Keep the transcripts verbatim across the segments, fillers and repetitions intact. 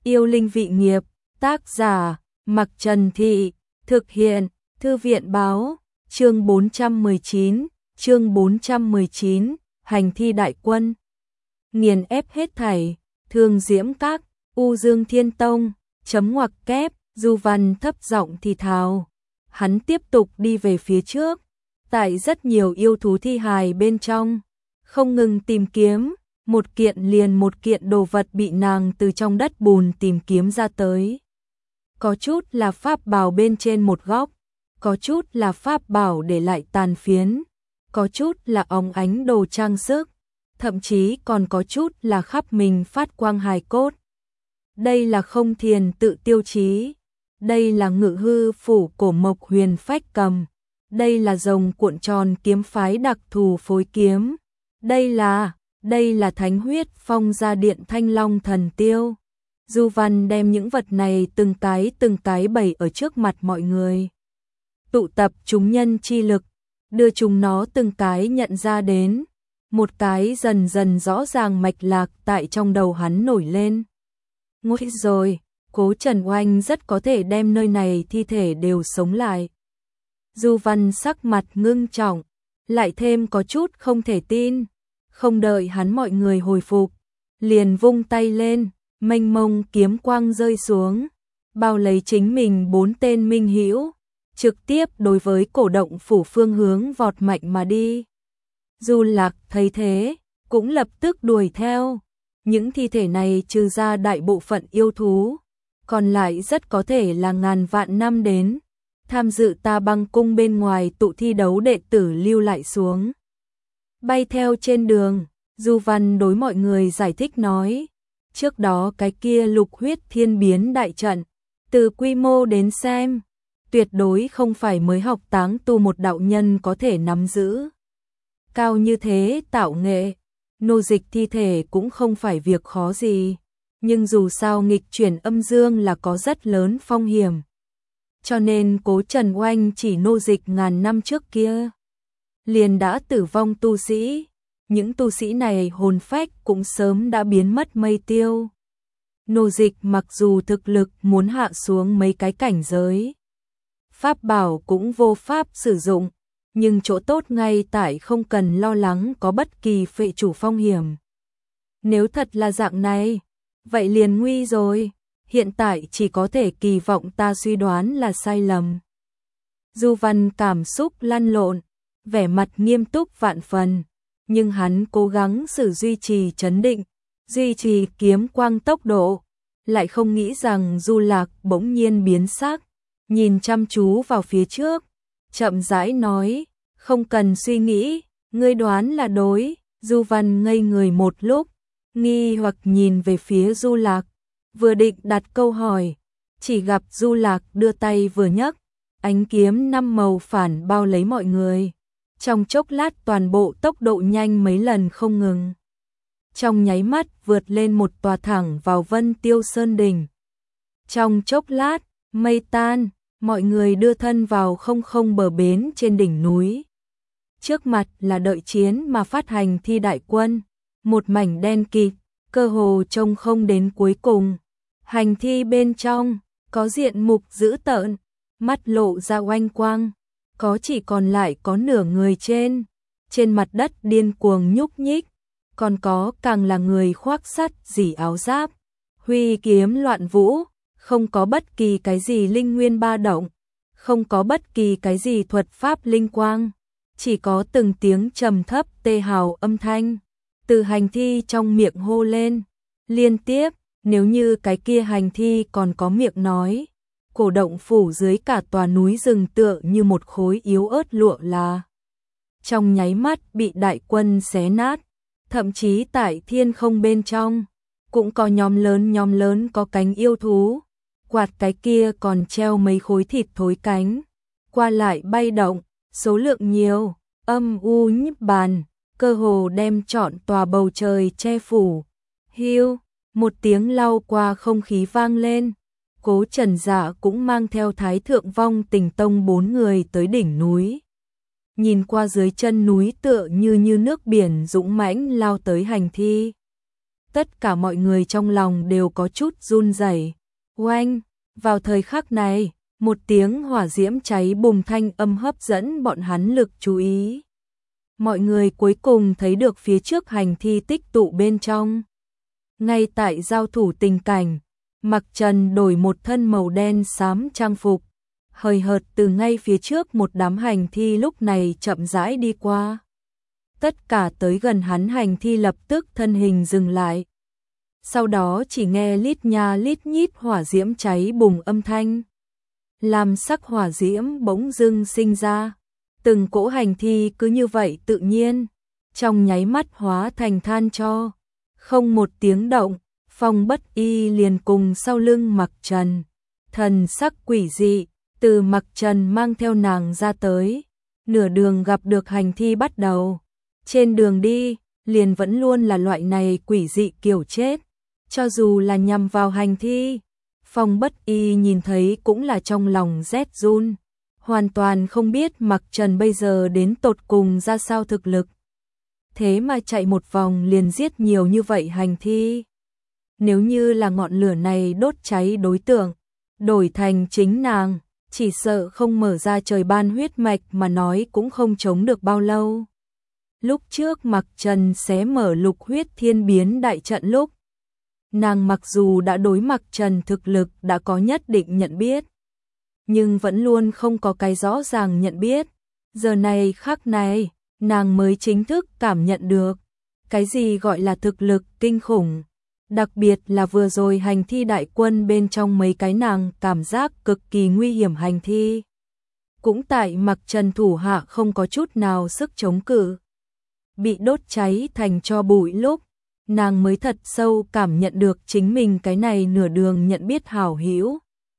Yêu linh vị nghiệp, tác giả, Mặc Trần Thị, thực hiện, Thư viện báo, chương bốn trăm mười chín, chương bốn trăm mười chín, hành thi đại quân. Nghiền ép hết thảy, Thương Diễm Các, U Dương Thiên Tông, chấm ngoặc kép, Du Văn thấp giọng thì thào. Hắn tiếp tục đi về phía trước, tại rất nhiều yêu thú thi hài bên trong, không ngừng tìm kiếm, một kiện liền một kiện đồ vật bị nàng từ trong đất bùn tìm kiếm ra tới. Có chút là pháp bảo bên trên một góc, có chút là pháp bảo để lại tàn phiến, có chút là óng ánh đồ trang sức, thậm chí còn có chút là khắp mình phát quang hài cốt. Đây là không thiền tự tiêu chí, đây là ngự hư phủ cổ mộc huyền phách cầm, đây là rồng cuộn tròn kiếm phái đặc thù phối kiếm, đây là, đây là thánh huyết phong gia điện thanh long thần tiêu. Du Văn đem những vật này từng cái từng cái bày ở trước mặt mọi người. Tụ tập chúng nhân chi lực, đưa chúng nó từng cái nhận ra đến, một cái dần dần rõ ràng mạch lạc tại trong đầu hắn nổi lên. Ngôi rồi, Cố Trần Oanh rất có thể đem nơi này thi thể đều sống lại. Du Văn sắc mặt ngưng trọng, lại thêm có chút không thể tin, không đợi hắn mọi người hồi phục, liền vung tay lên, mênh mông kiếm quang rơi xuống, bao lấy chính mình bốn tên minh hữu, trực tiếp đối với cổ động phủ phương hướng vọt mạnh mà đi. Du Lạc thấy thế, cũng lập tức đuổi theo. Những thi thể này trừ ra đại bộ phận yêu thú, còn lại rất có thể là ngàn vạn năm đến tham dự Ta Băng cung bên ngoài tụ thi đấu đệ tử lưu lại xuống. Bay theo trên đường, Du Văn đối mọi người giải thích nói, trước đó cái kia lục huyết thiên biến đại trận, từ quy mô đến xem, tuyệt đối không phải mới học táng tu một đạo nhân có thể nắm giữ. Cao như thế tạo nghệ, nô dịch thi thể cũng không phải việc khó gì, nhưng dù sao nghịch chuyển âm dương là có rất lớn phong hiểm. Cho nên Cố Trần Oanh chỉ nô dịch ngàn năm trước kia, liền đã tử vong tu sĩ, những tu sĩ này hồn phách cũng sớm đã biến mất mây tiêu. Nô dịch mặc dù thực lực muốn hạ xuống mấy cái cảnh giới, pháp bảo cũng vô pháp sử dụng, nhưng chỗ tốt ngay tại không cần lo lắng có bất kỳ phệ chủ phong hiểm. Nếu thật là dạng này, vậy liền nguy rồi, hiện tại chỉ có thể kỳ vọng ta suy đoán là sai lầm. Du Văn cảm xúc lăn lộn, vẻ mặt nghiêm túc vạn phần, nhưng hắn cố gắng sử duy trì trấn định, duy trì kiếm quang tốc độ, lại không nghĩ rằng Du Lạc bỗng nhiên biến sắc, nhìn chăm chú vào phía trước, chậm rãi nói, không cần suy nghĩ, ngươi đoán là đối. Du Văn ngây người một lúc, nghi hoặc nhìn về phía Du Lạc, vừa định đặt câu hỏi, chỉ gặp Du Lạc đưa tay vừa nhấc, ánh kiếm năm màu phản bao lấy mọi người. Trong chốc lát toàn bộ tốc độ nhanh mấy lần không ngừng. Trong nháy mắt vượt lên một tòa thẳng vào Vân Tiêu Sơn đỉnh. Trong chốc lát, mây tan, mọi người đưa thân vào không không bờ bến trên đỉnh núi. Trước mặt là đợi chiến mà phát hành thi đại quân, một mảnh đen kịt, cơ hồ trông không đến cuối cùng. Hành thi bên trong, có diện mục dữ tợn, mắt lộ ra oanh quang, có chỉ còn lại có nửa người trên, trên mặt đất điên cuồng nhúc nhích, còn có càng là người khoác sắt dỉ áo giáp, huy kiếm loạn vũ, không có bất kỳ cái gì linh nguyên ba động, không có bất kỳ cái gì thuật pháp linh quang, chỉ có từng tiếng trầm thấp tê hào âm thanh từ hành thi trong miệng hô lên, liên tiếp. Nếu như cái kia hành thi còn có miệng nói, cổ động phủ dưới cả tòa núi rừng tựa như một khối yếu ớt lụa là trong nháy mắt bị đại quân xé nát, thậm chí tại thiên không bên trong cũng có nhóm lớn nhóm lớn có cánh yêu thú, quạt cái kia còn treo mấy khối thịt thối cánh, qua lại bay động, số lượng nhiều, âm u nhíp bàn, cơ hồ đem trọn tòa bầu trời che phủ. Hiu, một tiếng lau qua không khí vang lên, Cố Trần Dạ cũng mang theo Thái Thượng Vong Tình Tông bốn người tới đỉnh núi. Nhìn qua dưới chân núi tựa như như nước biển dũng mãnh lao tới hành thi. Tất cả mọi người trong lòng đều có chút run rẩy. Oanh, vào thời khắc này, một tiếng hỏa diễm cháy bùng thanh âm hấp dẫn bọn hắn lực chú ý. Mọi người cuối cùng thấy được phía trước hành thi tích tụ bên trong. Ngay tại giao thủ tình cảnh, Mặc Trần đổi một thân màu đen xám trang phục, hời hợt từ ngay phía trước một đám hành thi lúc này chậm rãi đi qua. Tất cả tới gần hắn hành thi lập tức thân hình dừng lại. Sau đó chỉ nghe lít nha lít nhít hỏa diễm cháy bùng âm thanh. Làm sắc hỏa diễm bỗng dưng sinh ra. Từng cỗ hành thi cứ như vậy tự nhiên, trong nháy mắt hóa thành than tro. Không một tiếng động, Phong Bất Y liền cùng sau lưng Mặc Trần. Thần sắc quỷ dị, từ Mặc Trần mang theo nàng ra tới. Nửa đường gặp được hành thi bắt đầu. Trên đường đi, liền vẫn luôn là loại này quỷ dị kiểu chết. Cho dù là nhằm vào hành thi, Phong Bất Y nhìn thấy cũng là trong lòng rét run. Hoàn toàn không biết Mặc Trần bây giờ đến tột cùng ra sao thực lực. Thế mà chạy một vòng liền giết nhiều như vậy hành thi. Nếu như là ngọn lửa này đốt cháy đối tượng, đổi thành chính nàng, chỉ sợ không mở ra trời ban huyết mạch mà nói cũng không chống được bao lâu. Lúc trước Mặc Trần xé mở lục huyết thiên biến đại trận lúc, nàng mặc dù đã đối Mặc Trần thực lực đã có nhất định nhận biết, nhưng vẫn luôn không có cái rõ ràng nhận biết. Giờ này khắc này, nàng mới chính thức cảm nhận được cái gì gọi là thực lực kinh khủng. Đặc biệt là vừa rồi hành thi đại quân bên trong mấy cái nàng cảm giác cực kỳ nguy hiểm hành thi. Cũng tại Mặc Trần thủ hạ không có chút nào sức chống cự, bị đốt cháy thành tro bụi lúc, nàng mới thật sâu cảm nhận được chính mình cái này nửa đường nhận biết hảo hữu.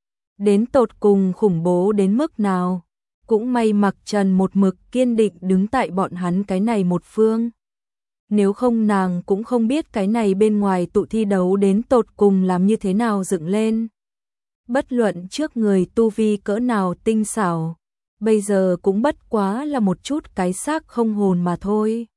Đến tột cùng khủng bố đến mức nào, cũng may Mặc Trần một mực kiên định đứng tại bọn hắn cái này một phương. Nếu không nàng cũng không biết cái này bên ngoài tụ thi đấu đến tột cùng làm như thế nào dựng lên. Bất luận trước người tu vi cỡ nào tinh xảo, bây giờ cũng bất quá là một chút cái xác không hồn mà thôi.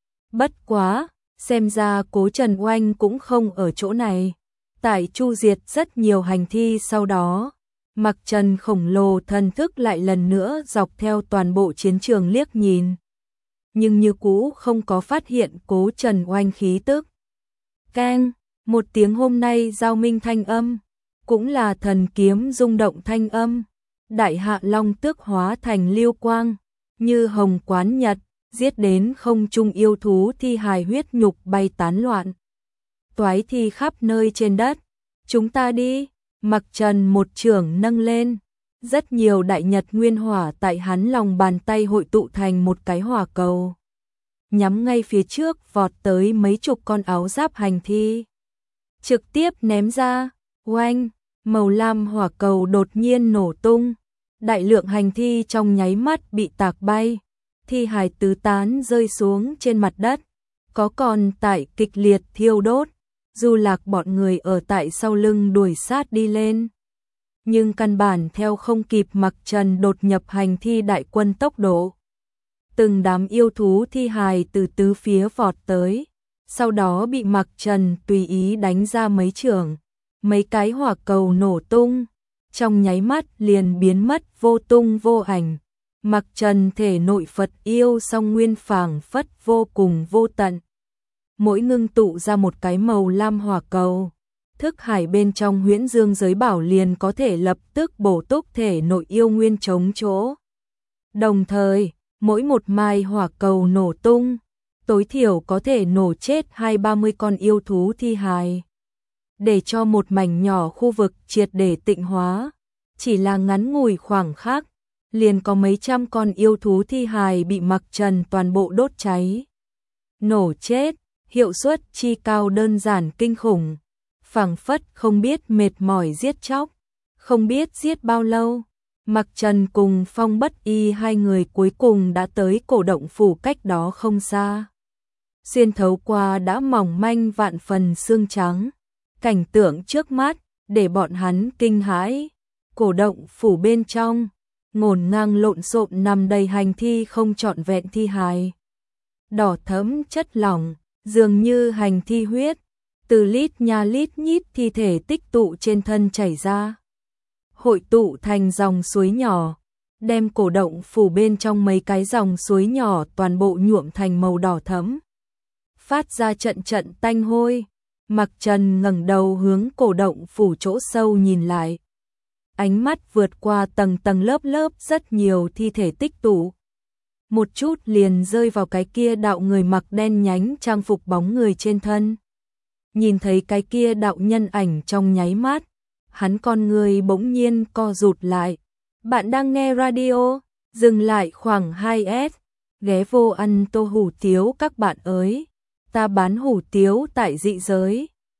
Bất quá, xem ra Cố Trần Oanh cũng không ở chỗ này. Tại chu diệt rất nhiều hành thi sau đó, Mặc Trần khổng lồ thần thức lại lần nữa dọc theo toàn bộ chiến trường liếc nhìn. Nhưng như cũ không có phát hiện Cố Trần Oanh khí tức. Keng, một tiếng hôm nay giao minh thanh âm, cũng là thần kiếm rung động thanh âm. Đại hạ long tước hóa thành lưu quang, như hồng quán nhật, giết đến không trung yêu thú thi hài huyết nhục bay tán loạn. Toái thi khắp nơi trên đất. Chúng ta đi. Mặc Trần một chưởng nâng lên, rất nhiều đại nhật nguyên hỏa tại hắn lòng bàn tay hội tụ thành một cái hỏa cầu, nhắm ngay phía trước vọt tới mấy chục con áo giáp hành thi. Trực tiếp ném ra, oanh, màu lam hỏa cầu đột nhiên nổ tung, đại lượng hành thi trong nháy mắt bị tạc bay, thi hài tứ tán rơi xuống trên mặt đất, có còn tại kịch liệt thiêu đốt. Du Lạc bọn người ở tại sau lưng đuổi sát đi lên, nhưng căn bản theo không kịp Mặc Trần đột nhập hành thi đại quân tốc độ. Từng đám yêu thú thi hài từ tứ phía vọt tới, sau đó bị Mặc Trần tùy ý đánh ra mấy chưởng, mấy cái hỏa cầu nổ tung, trong nháy mắt liền biến mất vô tung vô ảnh. Mặc Trần thể nội Phật yêu song nguyên phảng phất vô cùng vô tận. Mỗi ngưng tụ ra một cái màu lam hỏa cầu, thức hải bên trong huyễn dương giới bảo liền có thể lập tức bổ túc thể nội yêu nguyên chống chỗ. Đồng thời, mỗi một mai hỏa cầu nổ tung, tối thiểu có thể nổ chết hai ba mươi con yêu thú thi hài. Để cho một mảnh nhỏ khu vực triệt để tịnh hóa, chỉ là ngắn ngủi khoảng khắc, liền có mấy trăm con yêu thú thi hài bị Mặc Trần toàn bộ đốt cháy. Nổ chết. Hiệu suất chi cao đơn giản kinh khủng, phảng phất không biết mệt mỏi giết chóc, không biết giết bao lâu. Mặc Trần cùng Phong Bất Y hai người cuối cùng đã tới cổ động phủ cách đó không xa. Xuyên thấu qua đã mỏng manh vạn phần xương trắng, cảnh tượng trước mắt để bọn hắn kinh hãi. Cổ động phủ bên trong, ngổn ngang lộn xộn nằm đầy hành thi không trọn vẹn thi hài. Đỏ thẫm chất lỏng, dường như hành thi huyết, từ lít nha lít nhít thi thể tích tụ trên thân chảy ra, hội tụ thành dòng suối nhỏ, đem cổ động phủ bên trong mấy cái dòng suối nhỏ toàn bộ nhuộm thành màu đỏ thẫm, phát ra trận trận tanh hôi. Mặc Trần ngẩng đầu hướng cổ động phủ chỗ sâu nhìn lại, ánh mắt vượt qua tầng tầng lớp lớp rất nhiều thi thể tích tụ, một chút liền rơi vào cái kia đạo người mặc đen nhánh trang phục bóng người trên thân. Nhìn thấy cái kia đạo nhân ảnh trong nháy mắt, hắn con người bỗng nhiên co rụt lại. Bạn đang nghe radio, dừng lại khoảng hai S, ghé vô ăn tô hủ tiếu các bạn ơi. Ta bán hủ tiếu tại dị giới.